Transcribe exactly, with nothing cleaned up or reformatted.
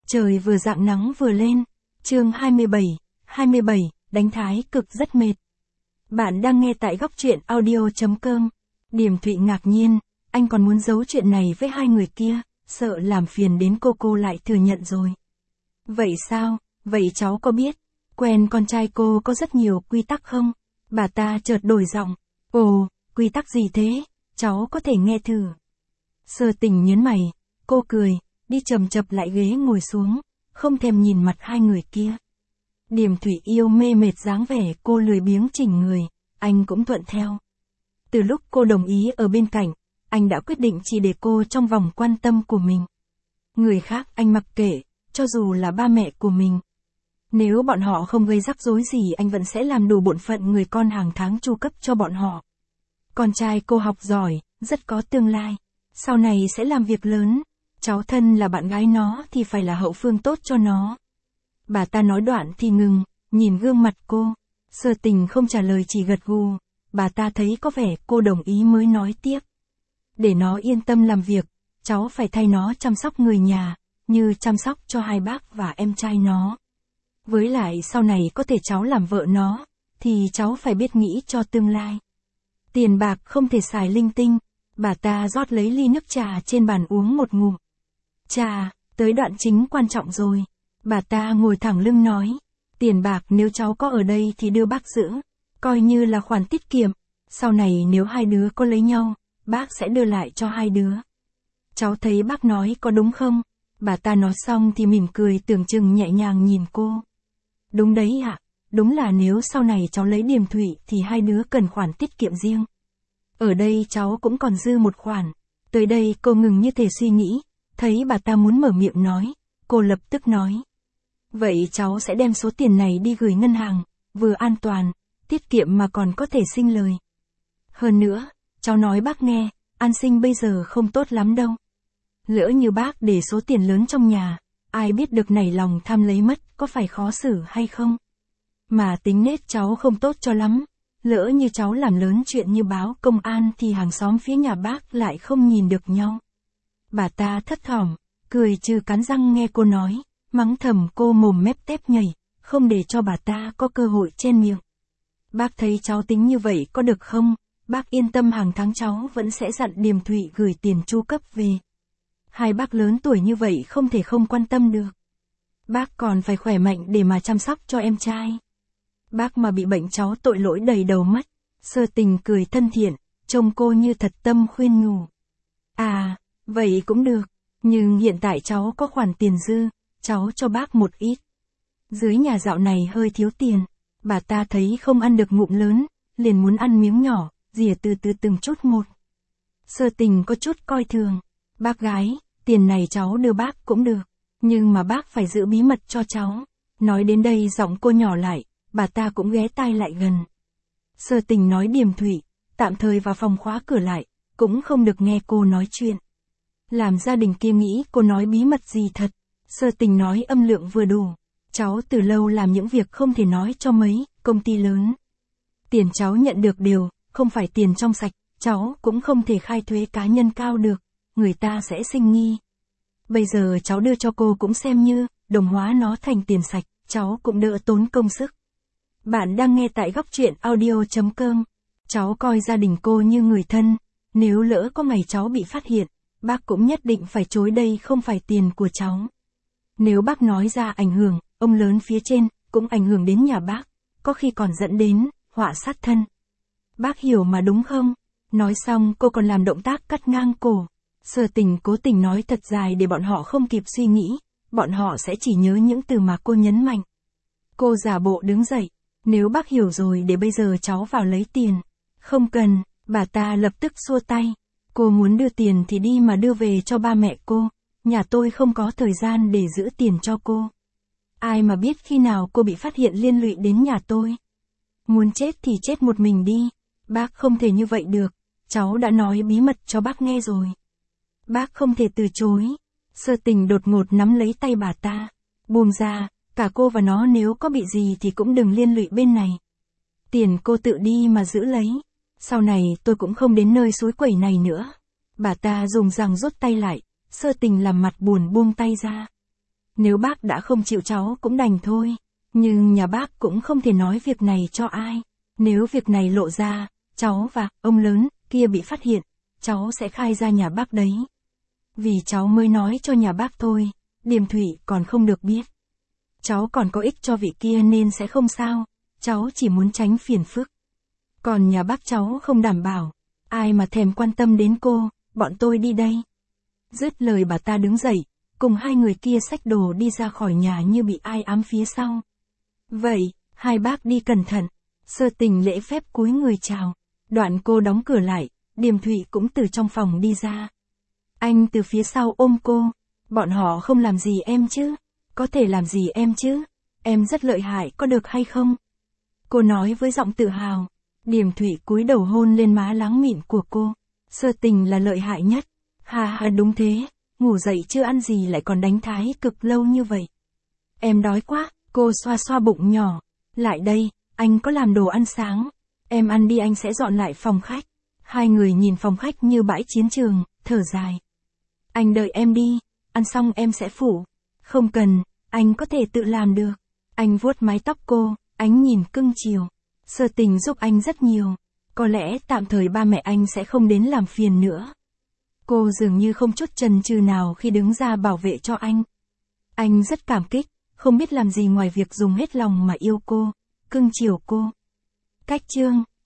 Trời vừa rạng nắng vừa lên. Chương hai mươi bảy, hai mươi bảy, đánh thái cực rất mệt. Bạn đang nghe tại góc truyện audio chấm com. Điềm Thụy ngạc nhiên, anh còn muốn giấu chuyện này với hai người kia, sợ làm phiền đến cô cô lại thừa nhận rồi. Vậy sao, vậy cháu có biết, quen con trai cô có rất nhiều quy tắc không? Bà ta chợt đổi giọng, ồ, quy tắc gì thế, cháu có thể nghe thử. Sơ Tình nhớn mày, cô cười, đi chầm chập lại ghế ngồi xuống, không thèm nhìn mặt hai người kia. Điềm Thụy yêu mê mệt dáng vẻ cô lười biếng chỉnh người, anh cũng thuận theo. Từ lúc cô đồng ý ở bên cạnh, anh đã quyết định chỉ để cô trong vòng quan tâm của mình. Người khác anh mặc kệ, cho dù là ba mẹ của mình. Nếu bọn họ không gây rắc rối gì anh vẫn sẽ làm đủ bổn phận người con hàng tháng chu cấp cho bọn họ. Con trai cô học giỏi, rất có tương lai, sau này sẽ làm việc lớn, cháu thân là bạn gái nó thì phải là hậu phương tốt cho nó. Bà ta nói đoạn thì ngừng, nhìn gương mặt cô, Sơ Tình không trả lời chỉ gật gù, bà ta thấy có vẻ cô đồng ý mới nói tiếp. Để nó yên tâm làm việc, cháu phải thay nó chăm sóc người nhà, như chăm sóc cho hai bác và em trai nó. Với lại sau này có thể cháu làm vợ nó, thì cháu phải biết nghĩ cho tương lai. Tiền bạc không thể xài linh tinh, bà ta rót lấy ly nước trà trên bàn uống một ngụm. Trà, tới đoạn chính quan trọng rồi. Bà ta ngồi thẳng lưng nói, tiền bạc nếu cháu có ở đây thì đưa bác giữ, coi như là khoản tiết kiệm, sau này nếu hai đứa có lấy nhau, bác sẽ đưa lại cho hai đứa. Cháu thấy bác nói có đúng không? Bà ta nói xong thì mỉm cười tưởng chừng nhẹ nhàng nhìn cô. Đúng đấy ạ, đúng là nếu sau này cháu lấy Điềm Thụy thì hai đứa cần khoản tiết kiệm riêng. Ở đây cháu cũng còn dư một khoản. Tới đây cô ngừng như thể suy nghĩ, thấy bà ta muốn mở miệng nói, cô lập tức nói. Vậy cháu sẽ đem số tiền này đi gửi ngân hàng, vừa an toàn, tiết kiệm mà còn có thể sinh lời. Hơn nữa, cháu nói bác nghe, an sinh bây giờ không tốt lắm đâu. Lỡ như bác để số tiền lớn trong nhà, ai biết được nảy lòng tham lấy mất, có phải khó xử hay không? Mà tính nết cháu không tốt cho lắm, lỡ như cháu làm lớn chuyện như báo công an thì hàng xóm phía nhà bác lại không nhìn được nhau. Bà ta thất thỏm, cười trừ cắn răng nghe cô nói, mắng thầm cô mồm mép tép nhảy, không để cho bà ta có cơ hội chen miệng. Bác thấy cháu tính như vậy có được không? Bác yên tâm hàng tháng cháu vẫn sẽ dặn Điềm Thụy gửi tiền chu cấp về. Hai bác lớn tuổi như vậy không thể không quan tâm được. Bác còn phải khỏe mạnh để mà chăm sóc cho em trai. Bác mà bị bệnh cháu tội lỗi đầy đầu mất. Sơ Tình cười thân thiện, trông cô như thật tâm khuyên nhủ. À, vậy cũng được, nhưng hiện tại cháu có khoản tiền dư, cháu cho bác một ít. Dưới nhà dạo này hơi thiếu tiền, bà ta thấy không ăn được ngụm lớn, liền muốn ăn miếng nhỏ, rỉa từ từ từng chút một. Sơ Tình có chút coi thường, bác gái, tiền này cháu đưa bác cũng được, nhưng mà bác phải giữ bí mật cho cháu. Nói đến đây giọng cô nhỏ lại, bà ta cũng ghé tai lại gần. Sơ Tình nói Điềm Thụy, tạm thời vào phòng khóa cửa lại, cũng không được nghe cô nói chuyện. Làm gia đình kia nghĩ cô nói bí mật gì thật. Sơ Tình nói âm lượng vừa đủ, cháu từ lâu làm những việc không thể nói cho mấy công ty lớn. Tiền cháu nhận được đều, không phải tiền trong sạch, cháu cũng không thể khai thuế cá nhân cao được, người ta sẽ sinh nghi. Bây giờ cháu đưa cho cô cũng xem như, đồng hóa nó thành tiền sạch, cháu cũng đỡ tốn công sức. Bạn đang nghe tại góc truyện audio chấm com. Cháu coi gia đình cô như người thân, nếu lỡ có ngày cháu bị phát hiện, bác cũng nhất định phải chối đây không phải tiền của cháu. Nếu bác nói ra ảnh hưởng, ông lớn phía trên, cũng ảnh hưởng đến nhà bác, có khi còn dẫn đến, họa sát thân. Bác hiểu mà đúng không? Nói xong cô còn làm động tác cắt ngang cổ. Sơ Tình cố tình nói thật dài để bọn họ không kịp suy nghĩ, bọn họ sẽ chỉ nhớ những từ mà cô nhấn mạnh. Cô giả bộ đứng dậy, nếu bác hiểu rồi để bây giờ cháu vào lấy tiền. Không cần, bà ta lập tức xua tay. Cô muốn đưa tiền thì đi mà đưa về cho ba mẹ cô, nhà tôi không có thời gian để giữ tiền cho cô. Ai mà biết khi nào cô bị phát hiện liên lụy đến nhà tôi. Muốn chết thì chết một mình đi, bác không thể như vậy được, cháu đã nói bí mật cho bác nghe rồi. Bác không thể từ chối. Sơ Tình đột ngột nắm lấy tay bà ta, buông ra, cả cô và nó nếu có bị gì thì cũng đừng liên lụy bên này. Tiền cô tự đi mà giữ lấy, sau này tôi cũng không đến nơi suối quẩy này nữa. Bà ta dùng răng rút tay lại, Sơ Tình làm mặt buồn buông tay ra. Nếu bác đã không chịu cháu cũng đành thôi. Nhưng nhà bác cũng không thể nói việc này cho ai. Nếu việc này lộ ra, cháu và ông lớn kia bị phát hiện, cháu sẽ khai ra nhà bác đấy. Vì cháu mới nói cho nhà bác thôi, Điềm Thụy còn không được biết. Cháu còn có ích cho vị kia nên sẽ không sao, cháu chỉ muốn tránh phiền phức. Còn nhà bác cháu không đảm bảo, ai mà thèm quan tâm đến cô, bọn tôi đi đây. Dứt lời bà ta đứng dậy, cùng hai người kia xách đồ đi ra khỏi nhà như bị ai ám phía sau. Vậy, hai bác đi cẩn thận. Sơ Tình lễ phép cúi người chào. Đoạn cô đóng cửa lại, Điềm Thụy cũng từ trong phòng đi ra. Anh từ phía sau ôm cô. Bọn họ không làm gì em chứ? Có thể làm gì em chứ? Em rất lợi hại có được hay không? Cô nói với giọng tự hào. Điềm Thụy cúi đầu hôn lên má láng mịn của cô. Sơ Tình là lợi hại nhất. Hà hà đúng thế, ngủ dậy chưa ăn gì lại còn đánh thái cực lâu như vậy. Em đói quá, cô xoa xoa bụng nhỏ. Lại đây, anh có làm đồ ăn sáng. Em ăn đi anh sẽ dọn lại phòng khách. Hai người nhìn phòng khách như bãi chiến trường, thở dài. Anh đợi em đi, ăn xong em sẽ phụ. Không cần, anh có thể tự làm được. Anh vuốt mái tóc cô, ánh nhìn cưng chiều. Sơ Tình giúp anh rất nhiều. Có lẽ tạm thời ba mẹ anh sẽ không đến làm phiền nữa. Cô dường như không chút chần chừ nào khi đứng ra bảo vệ cho anh. Anh rất cảm kích, không biết làm gì ngoài việc dùng hết lòng mà yêu cô, cưng chiều cô. Cách chương